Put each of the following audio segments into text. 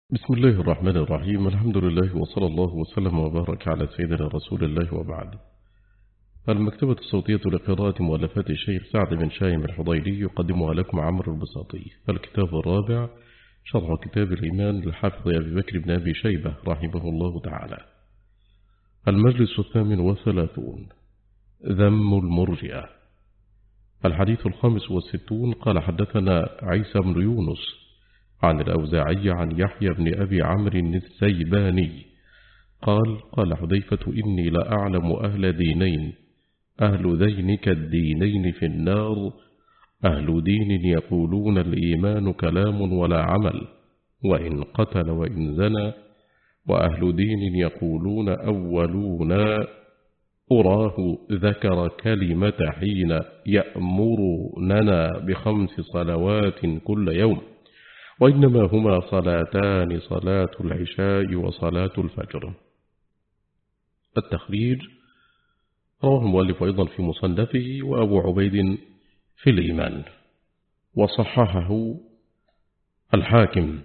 بسم الله الرحمن الرحيم. الحمد لله وصلى الله وسلم وبارك على سيدنا رسول الله وبعد. المكتبة الصوتية لقراءة مؤلفات الشيخ سعد بن شايم الحضيري يقدمها لكم عمرو البساطي. الكتاب الرابع شرح كتاب الإيمان للحافظ أبي بكر بن أبي شيبة رحمه الله تعالى. المجلس 38 ذم المرجئة. الحديث 65. قال حدثنا عيسى بن يونس عن الأوزاعي عن يحيى بن أبي عمرو السيباني قال حذيفة إني لأعلم أهل دينين، أهل ذينك الدينين في النار، أهل دين يقولون الإيمان كلام ولا عمل وإن قتل وإن زنى، وأهل دين يقولون أولون أراه ذكر كلمة حين يأمروننا ب5 صلوات كل يوم، وإنما هما صلاتان، صلاة العشاء وصلاة الفجر. التخريج رواه المؤلف أيضا في مصنفه وأبو عبيد في الإيمان، وصححه الحاكم،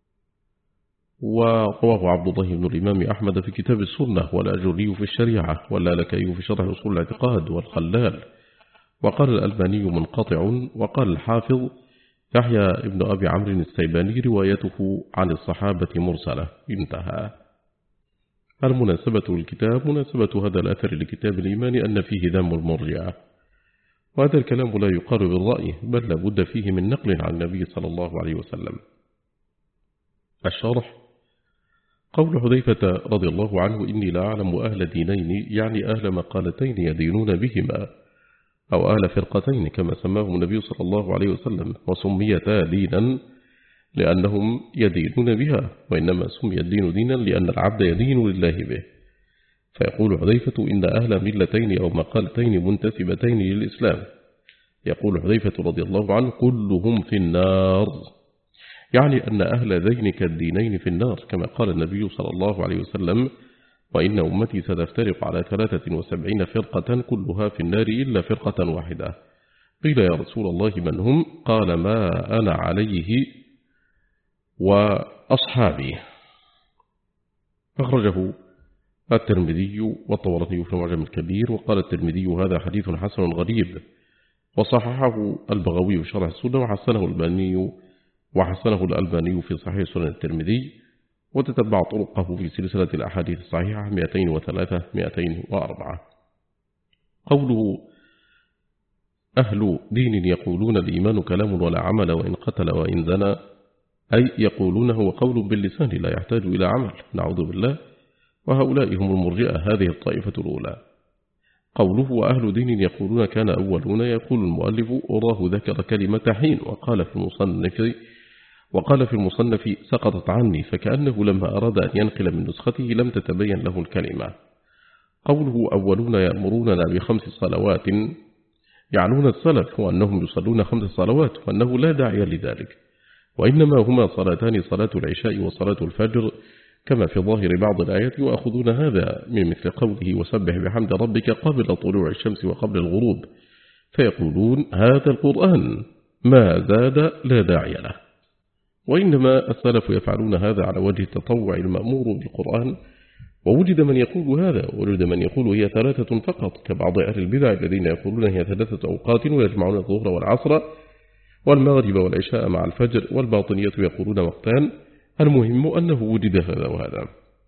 ورواه عبد الله بن الإمام أحمد في كتاب السنة، والأجري في الشريعة، واللالكائي في شرح أصول الاعتقاد، والخلال. وقال الألباني منقطع. وقال الحافظ يحيى ابن أبي عمرو السيباني روايته عن الصحابة مرسلة. انتهى. المناسبة للكتاب مناسبة هذا الأثر لكتاب الإيمان أن فيه ذم المرجئة، وهذا الكلام لا يقال بالرأي، بل لابد فيه من نقل عن النبي صلى الله عليه وسلم. الشرح قول حذيفة رضي الله عنه إني لا أعلم أهل دينين، يعني أهل مقالتين يدينون بهما، أو أهل فرقتين كما سماهم النبي صلى الله عليه وسلم، وسميتا دينا لأنهم يدينون بها، وإنما سمي الدين دينا لأن العبد يدين لله به. فيقول حذيفة إن أهل ملتين أو مقالتين منتسبتين للإسلام، يقول حذيفة رضي الله عنه كلهم في النار، يعني أن أهل ذينك الدينين في النار، كما قال النبي صلى الله عليه وسلم وإن أمتي ستفترق على 73 فرقة كلها في النار إلا فرقة واحدة. قيل يا رسول الله من هم؟ قال ما أنا عليه وأصحابي. أخرجه الترمذي والطبراني في المعجم الكبير. وقال الترمذي هذا حديث حسن غريب، وصححه البغوي في شرح السنة، وحسنه الألباني في صحيح سنن الترمذي، وتتبع طرقه في سلسلة الأحاديث الصحيحة 203-204. قوله أهل دين يقولون الإيمان كلام ولا عمل وإن قتل وإن زنى، أي يقولونه هو قول باللسان لا يحتاج إلى عمل، نعوذ بالله، وهؤلاء هم المرجئة، هذه الطائفة الأولى. قوله وأهل دين يقولون كان أولون، يقول المؤلف أراه ذكر كلمة حين، وقال في المصنف سقطت عني، فكأنه لما أراد أن ينقل من نسخته لم تتبين له الكلمة. قوله أولون يأمروننا ب5 صلوات، يعنون السلف، وأنهم يصلون 5 صلوات، وأنه لا داعي لذلك، وإنما هما صلاتان، صلاة العشاء وصلاة الفجر، كما في ظاهر بعض الآيات، وأخذون هذا من مثل قوله وسبح بحمد ربك قبل طلوع الشمس وقبل الغروب، فيقولون هذا القرآن ما زاد لا داعي له. وإنما السلف يفعلون هذا على وجه التطوع المأمور بالقرآن، ووجد من يقول هذا، ووجد من يقول هي 3 فقط، كبعض أهل البدع الذين يقولون هي 3 أوقات ويجمعون الظهر والعصر والمغرب والعشاء مع الفجر، والباطنية يقولون وقتان. المهم أنه وجد هذا وهذا.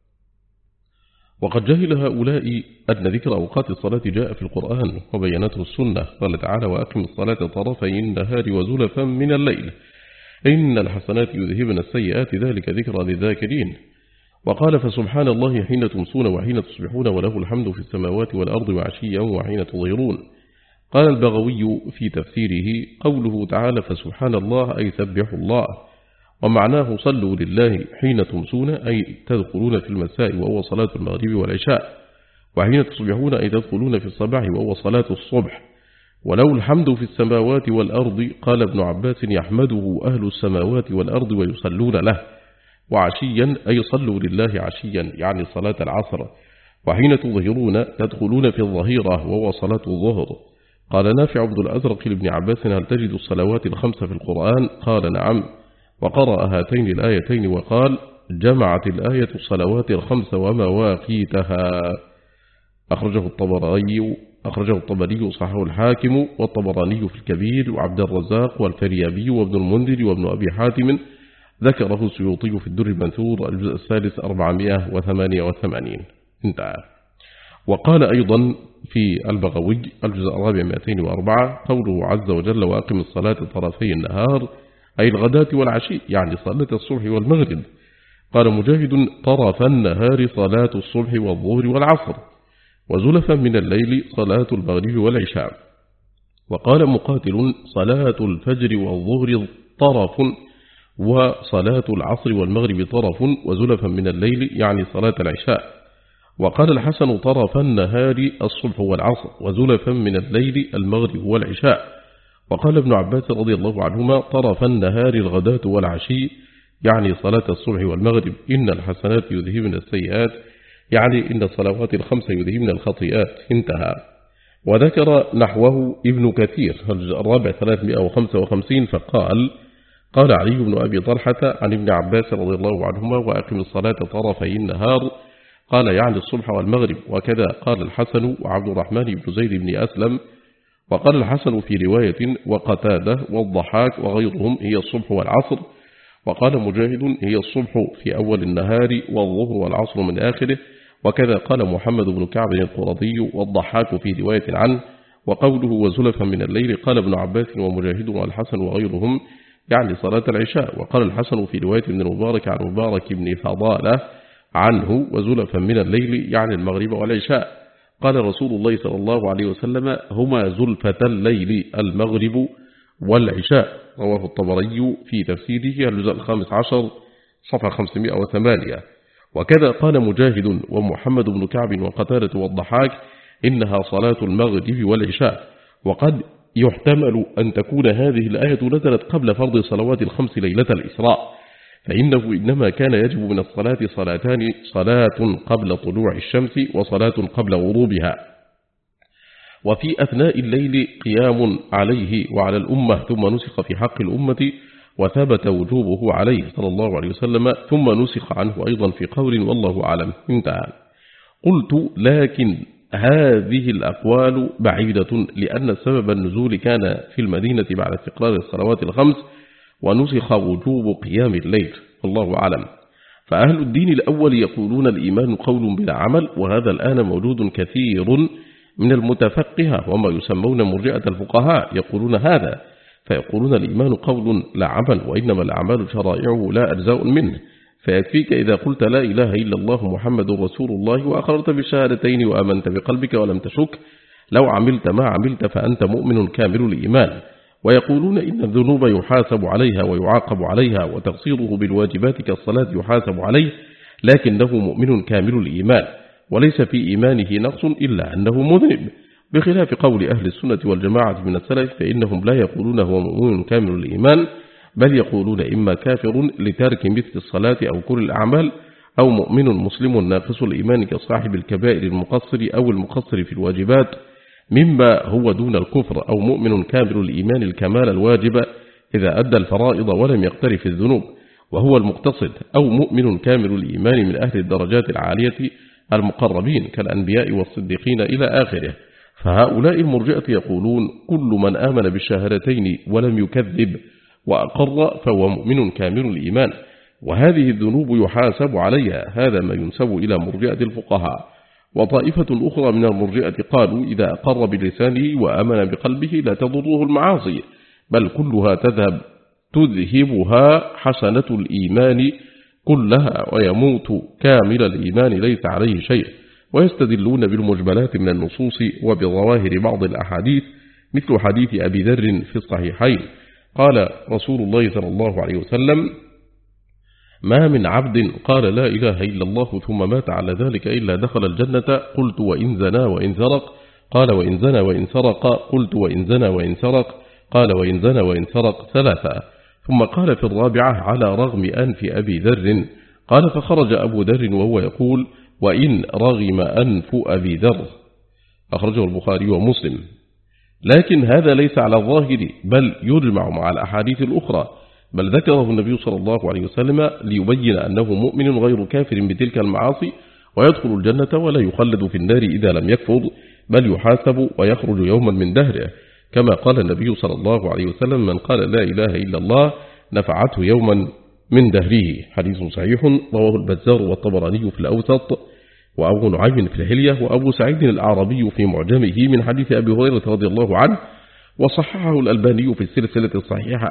وقد جهل هؤلاء أن ذكر أوقات الصلاة جاء في القرآن وبينته السنة. قال تعالى وأقم الصلاة طرفي النهار وزلفا من الليل إن الحسنات يذهبن السيئات ذلك ذكرى للذاكرين. وقال فسبحان الله حين تمسون وحين تصبحون وله الحمد في السماوات والأرض وعشيا وحين تظهرون. قال البغوي في تفسيره قوله تعالى فسبحان الله أي سبحوا الله، ومعناه صلوا لله حين تمسون أي تدخلون في المساء وهو صلاة المغرب والعشاء، وحين تصبحون أي تدخلون في الصباح وهو صلاة الصبح. ولو الحمد في السماوات والأرض، قال ابن عباس يحمده أهل السماوات والأرض ويصلون له، وعشيا أي صلوا لله عشيا يعني صلاة العصر، وحين تظهرون تدخلون في الظهيرة وهو صلاة الظهر. قال نافع عبد الأزرق لابن عباس هل تجد الصلوات ال5 في القرآن؟ قال نعم، وقرأ هاتين الآيتين وقال جمعت الآية الصلوات الخمس ومواقيتها. أخرجه الطبري صححه الحاكم والطبراني في الكبير وعبد الرزاق والفريابي وابن المنذر وابن أبي حاتم. ذكره السيوطي في الدر المنثور الجزء الثالث 488. انتهى. وقال أيضا في البغوي الجزء الرابع 204 قوله عز وجل وأقم الصلاة طرفي النهار أي الغداة والعشي، يعني صلاة الصبح والمغرب. قال مجاهد طرف النهار صلاة الصبح والظهر والعصر، وزلفا من الليل صلاة المغرب والعشاء. وقال مقاتل صلاة الفجر والظهر طرف، وصلاة العصر والمغرب طرف، وزلفا من الليل يعني صلاة العشاء. وقال الحسن طرف النهار الصبح والعصر، وزلفا من الليل المغرب والعشاء. وقال ابن عباس رضي الله عنهما طرف النهار الغداة والعشي، يعني صلاة الصبح والمغرب. إن الحسنات يذهبن السيئات، يعني إن الصلوات الخمس يذهبن الخطيئات. انتهى. وذكر نحوه ابن كثير الجزء الرابع 355 فقال قال علي بن أبي طلحة عن ابن عباس رضي الله عنهما وأقم الصلاة طرفي النهار، قال يعني الصبح والمغرب. وكذا قال الحسن وعبد الرحمن بن زيد بن أسلم. وقال الحسن في رواية وقتادة والضحاك وغيرهم هي الصبح والعصر. وقال مجاهد هي الصبح في أول النهار والظهر والعصر من آخره. وكذا قال محمد بن كعب القرظي والضحاك في رواية عنه. وقوله وزلفا من الليل قال ابن عباس ومجاهد والحسن وغيرهم يعني صلاة العشاء. وقال الحسن في رواية ابن المبارك عن مبارك بن فضالة عنه وزلفا من الليل يعني المغرب والعشاء. قال رسول الله صلى الله عليه وسلم هما زلفة الليل المغرب والعشاء. رواه الطبري في تفسيره الجزء 15 صفحة 508. وكذا قال مجاهد ومحمد بن كعب وقتادة والضحاك إنها صلاة المغرب والعشاء. وقد يحتمل أن تكون هذه الآية نزلت قبل فرض صلوات الخمس ليلة الإسراء، فإنه إنما كان يجب من الصلاة صلاتان، صلاة قبل طلوع الشمس وصلاة قبل غروبها. وفي أثناء الليل قيام عليه وعلى الأمة، ثم نسخ في حق الأمة وثبت وجوبه عليه صلى الله عليه وسلم، ثم نسخ عنه أيضا في قول والله أعلم. انتهى. قلت لكن هذه الأقوال بعيدة، لأن سبب النزول كان في المدينة بعد استقرار الصلوات الخمس، ونسخ وجوب قيام الليل والله أعلم. فأهل الدين الأول يقولون الإيمان قول بلا عمل، وهذا الآن موجود كثير من المتفقهة وما يسمون مرجئة الفقهاء يقولون هذا، فيقولون الإيمان قول لا عمل، وإنما الأعمال شرائعه لا أجزاء منه. فيكفيك إذا قلت لا إله إلا الله محمد رسول الله وأقررت بالشهادتين وآمنت بقلبك ولم تشك، لو عملت ما عملت فأنت مؤمن كامل الإيمان. ويقولون إن الذنوب يحاسب عليها ويعاقب عليها، وتقصيره بالواجبات كالصلاة يحاسب عليه، لكنه مؤمن كامل الإيمان وليس في إيمانه نقص إلا أنه مذنب، بخلاف قول أهل السنة والجماعة من السلف، فإنهم لا يقولون هو مؤمن كامل الإيمان، بل يقولون إما كافر لترك مثل الصلاة أو كل الأعمال، أو مؤمن مسلم ناقص الإيمان كصاحب الكبائر المقصر أو المقصر في الواجبات مما هو دون الكفر، أو مؤمن كامل الإيمان الكمال الواجب إذا أدى الفرائض ولم يقترف الذنوب وهو المقتصد، أو مؤمن كامل الإيمان من أهل الدرجات العالية المقربين كالأنبياء والصديقين إلى آخره. فهؤلاء المرجئة يقولون كل من آمن بالشهادتين ولم يكذب وأقر فهو مؤمن كامل الإيمان، وهذه الذنوب يحاسب عليها. هذا ما ينسب إلى مرجئة الفقهاء. وطائفة أخرى من المرجئة قالوا إذا أقر بلسانه وآمن بقلبه لا تضره المعاصي، بل كلها تذهبها حسنة الإيمان كلها، ويموت كامل الإيمان ليس عليه شيء. ويستدلون بالمجملات من النصوص وبظواهر بعض الأحاديث، مثل حديث أبي ذر في الصحيحين قال رسول الله صلى الله عليه وسلم ما من عبد قال لا إله إلا الله ثم مات على ذلك إلا دخل الجنة. قلت وإن زنى وإن سرق؟ قال وإن زنى وإن سرق. قلت وإن زنى وإن سرق؟ قال وإن زنى وإن سرق ثلاثة. ثم قال في الرابعة على رغم أنف أبي ذر. قال فخرج أبو ذر وهو يقول وإن رغم أنف أبي ذر. أخرجه البخاري ومسلم. لكن هذا ليس على الظاهر، بل يجمع مع الأحاديث الأخرى، بل ذكره النبي صلى الله عليه وسلم ليبين أنه مؤمن غير كافر بتلك المعاصي ويدخل الجنة ولا يخلد في النار إذا لم يكفر، بل يحاسب ويخرج يوما من دهره، كما قال النبي صلى الله عليه وسلم: من قال لا إله إلا الله نفعته يوما من دهره. حديث صحيح رواه البزار والطبراني في الأوسط، وأبو نعيم في الحلية، وأبو سعيد الأعرابي في معجمه من حديث أبي هريرة رضي الله عنه، وصححه الألباني في السلسلة الصحيحة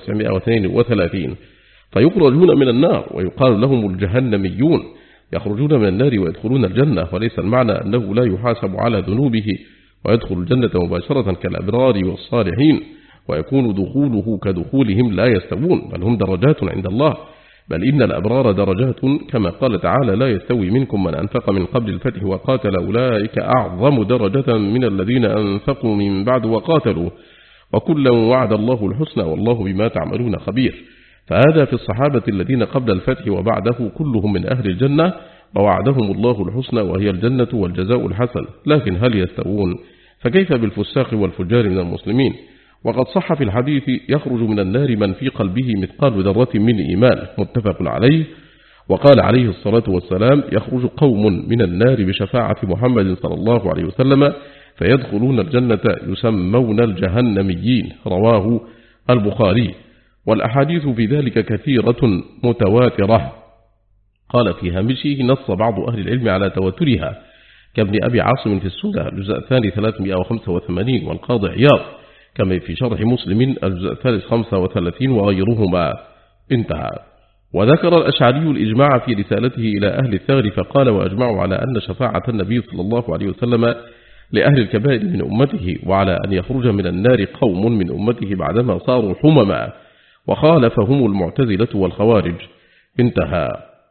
1932. فيخرجون من النار ويقال لهم الجهنميون، يخرجون من النار ويدخلون الجنة، وليس المعنى أنه لا يحاسب على ذنوبه ويدخل الجنة مباشرة كالأبرار والصالحين ويكون دخوله كدخولهم، لا يستوون، بل هم درجات عند الله، بل إن الأبرار درجات، كما قال تعالى: لا يستوي منكم من أنفق من قبل الفتح وقاتل أولئك أعظم درجة من الذين أنفقوا من بعد وقاتلوا، وكلا وعد الله الحسنى والله بما تعملون خبير. فهذا في الصحابة الذين قبل الفتح وبعده كلهم من أهل الجنة، ووعدهم الله الحسنى وهي الجنة والجزاء الحسن، لكن هل يستوون؟ فكيف بالفساق والفجار من المسلمين؟ وقد صح في الحديث: يخرج من النار من في قلبه مثقال ذرة من إيمان، متفق عليه. وقال عليه الصلاة والسلام: يخرج قوم من النار بشفاعة محمد صلى الله عليه وسلم فيدخلون الجنة يسمون الجهنميين، رواه البخاري. والأحاديث في ذلك كثيرة متواترة. قال في هامشه: نص بعض أهل العلم على تواترها، كابن أبي عاصم في السنة الجزء الثاني 385، والقاضي عياض كما في شرح مسلم الجزء الثالث 35 وغيرهما. انتهى. وذكر الأشعري الإجماع في رسالته إلى أهل الثغر فقال: وأجمعوا على أن شفاعة النبي صلى الله عليه وسلم لأهل الكبائر من أمته، وعلى أن يخرج من النار قوم من أمته بعدما صاروا حمما، وخالفهم المعتزلة والخوارج. انتهى.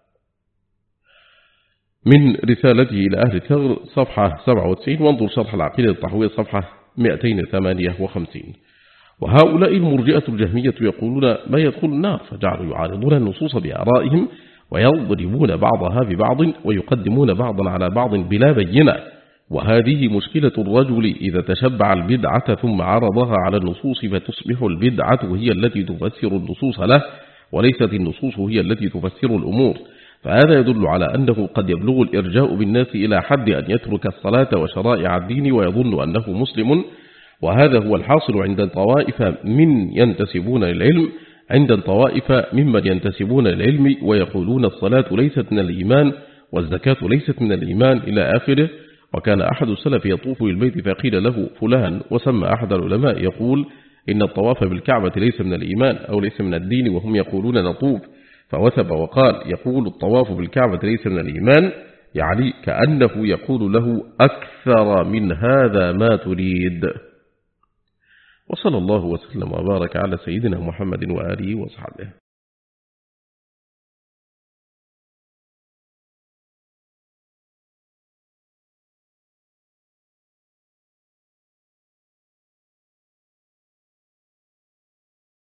من رسالته إلى أهل الثغر صفحة 97، وانظر شرح العقيدة الطحوية صفحة 258. وهؤلاء المرجئة الجهمية يقولون ما يدخل النار، فجعلوا يعارضون النصوص بآرائهم ويضربون بعضها ببعض ويقدمون بعضا على بعض بلا بينة. وهذه مشكلة الرجل إذا تشبع البدعة ثم عرضها على النصوص، فتصبح البدعة هي التي تفسر النصوص له، وليست النصوص هي التي تفسر الأمور. فهذا يدل على أنه قد يبلغ الإرجاء بالناس إلى حد أن يترك الصلاة وشرائع الدين ويظن أنه مسلم، وهذا هو الحاصل عند طوائف من ينتسبون للعلم، عند طوائف ممن ينتسبون للعلم ويقولون الصلاة ليست من الإيمان والزكاة ليست من الإيمان إلى آخره. وكان أحد السلف يطوف بالبيت فقيل له فلان، وسمى أحد العلماء يقول إن الطواف بالكعبة ليس من الإيمان أو ليس من الدين، وهم يقولون نطوف، فوثب وقال: يقول الطواف بالكعبة ليس من الإيمان، يعني كأنه يقول له أكثر من هذا ما تريد. وصلى الله وسلم وبارك على سيدنا محمد وآله وصحبه.